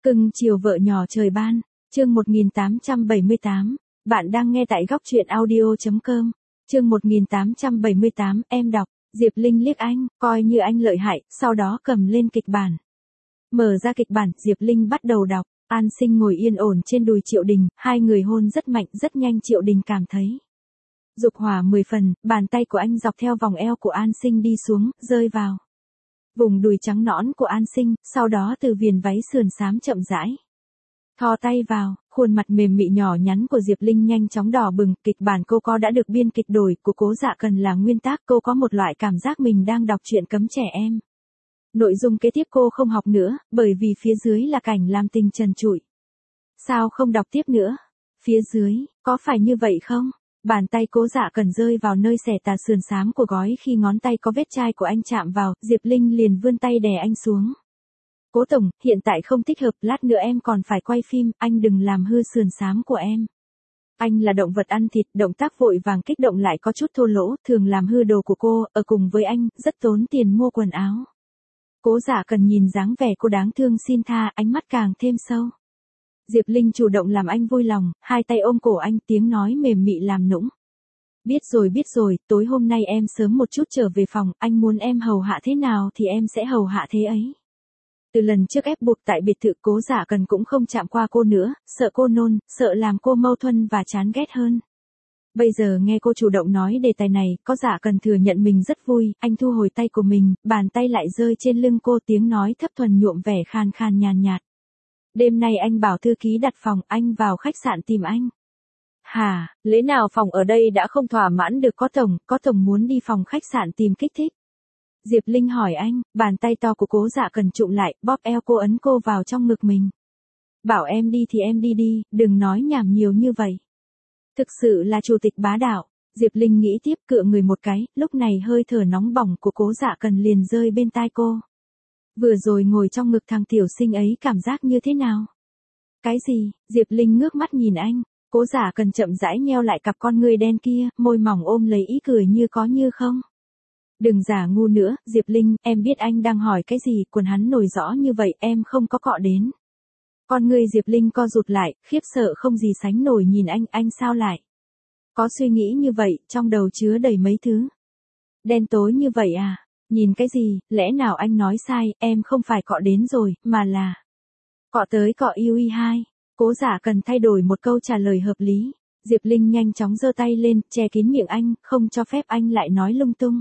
Cưng chiều vợ nhỏ trời ban, chương 1878, bạn đang nghe tại góc truyện audio.com, chương 1878, em đọc, Diệp Linh liếc anh, coi như anh lợi hại, sau đó cầm lên kịch bản. Mở ra kịch bản, Diệp Linh bắt đầu đọc, An Sinh ngồi yên ổn trên đùi Triệu Đình, hai người hôn rất mạnh, rất nhanh Triệu Đình cảm thấy dục hỏa 10 phần, bàn tay của anh dọc theo vòng eo của An Sinh đi xuống, rơi vào vùng đùi trắng nõn của An Sinh, sau đó từ viền váy sườn xám chậm rãi thò tay vào, khuôn mặt mềm mị nhỏ nhắn của Diệp Linh nhanh chóng đỏ bừng, kịch bản cô có đã được biên kịch đổi của Cố Dạ Cần là nguyên tác, cô có một loại cảm giác mình đang đọc truyện cấm trẻ em. Nội dung kế tiếp cô không học nữa, bởi vì phía dưới là cảnh làm tình trần trụi. Sao không đọc tiếp nữa? Phía dưới, có phải như vậy không? Bàn tay Cố Dạ Cần rơi vào nơi xẻ tà sườn xám của gói khi ngón tay có vết chai của anh chạm vào, Diệp Linh liền vươn tay đè anh xuống. Cố tổng, hiện tại không thích hợp, lát nữa em còn phải quay phim, anh đừng làm hư sườn xám của em. Anh là động vật ăn thịt, động tác vội vàng kích động lại có chút thô lỗ, thường làm hư đồ của cô, ở cùng với anh, rất tốn tiền mua quần áo. Cố Dạ Cần nhìn dáng vẻ cô đáng thương xin tha, ánh mắt càng thêm sâu. Diệp Linh chủ động làm anh vui lòng, hai tay ôm cổ anh, tiếng nói mềm mị làm nũng. Biết rồi, tối hôm nay em sớm một chút trở về phòng, anh muốn em hầu hạ thế nào thì em sẽ hầu hạ thế ấy. Từ lần trước ép buộc tại biệt thự, Cố Dạ Cần cũng không chạm qua cô nữa, sợ cô nôn, sợ làm cô mâu thuẫn và chán ghét hơn. Bây giờ nghe cô chủ động nói đề tài này, có Dạ Cần thừa nhận mình rất vui, anh thu hồi tay của mình, bàn tay lại rơi trên lưng cô, tiếng nói thấp thuần nhuộm vẻ khan khan nhàn nhạt. Đêm nay anh bảo thư ký đặt phòng, anh vào khách sạn tìm anh. Hả, lẽ nào phòng ở đây đã không thỏa mãn được có tổng muốn đi phòng khách sạn tìm kích thích. Diệp Linh hỏi anh, bàn tay to của Cố Dạ Cần trụm lại, bóp eo cô, ấn cô vào trong ngực mình. Bảo em đi thì em đi, đừng nói nhảm nhiều như vậy. Thực sự là chủ tịch bá đạo. Diệp Linh nghĩ tiếp, cựa người một cái, lúc này hơi thở nóng bỏng của Cố Dạ Cần liền rơi bên tai cô. Vừa rồi ngồi trong ngực thằng tiểu sinh ấy cảm giác như thế nào? Cái gì? Diệp Linh ngước mắt nhìn anh, Cố Dạ Cần chậm rãi nheo lại cặp con ngươi đen kia, môi mỏng ôm lấy ý cười như có như không. Đừng giả ngu nữa, Diệp Linh, em biết anh đang hỏi cái gì, quần hắn nổi rõ như vậy, em không có cọ đến. Con người Diệp Linh co rụt lại, khiếp sợ không gì sánh nổi nhìn anh sao lại? Có suy nghĩ như vậy, trong đầu chứa đầy mấy thứ. Đen tối như vậy à? Nhìn cái gì, lẽ nào anh nói sai, em không phải cọ đến rồi, mà là cọ tới cọ yêu y hai. Cố Dạ Cần thay đổi một câu trả lời hợp lý. Diệp Linh nhanh chóng giơ tay lên, che kín miệng anh, không cho phép anh lại nói lung tung.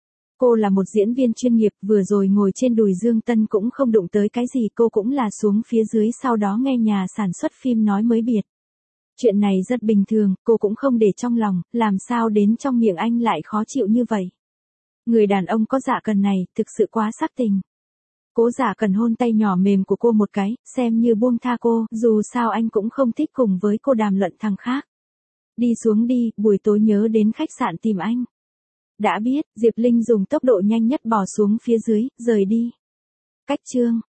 Cô là một diễn viên chuyên nghiệp, vừa rồi ngồi trên đùi Dương Tân cũng không đụng tới cái gì, cô cũng là xuống phía dưới sau đó nghe nhà sản xuất phim nói mới biệt. Chuyện này rất bình thường, cô cũng không để trong lòng, làm sao đến trong miệng anh lại khó chịu như vậy. Người đàn ông có Dạ Cần này, thực sự quá sắc tình. Cố Dạ Cần hôn tay nhỏ mềm của cô một cái, xem như buông tha cô, dù sao anh cũng không thích cùng với cô đàm luận thằng khác. Đi xuống đi, buổi tối nhớ đến khách sạn tìm anh. Đã biết, Diệp Linh dùng tốc độ nhanh nhất bỏ xuống phía dưới, rời đi. Cách chương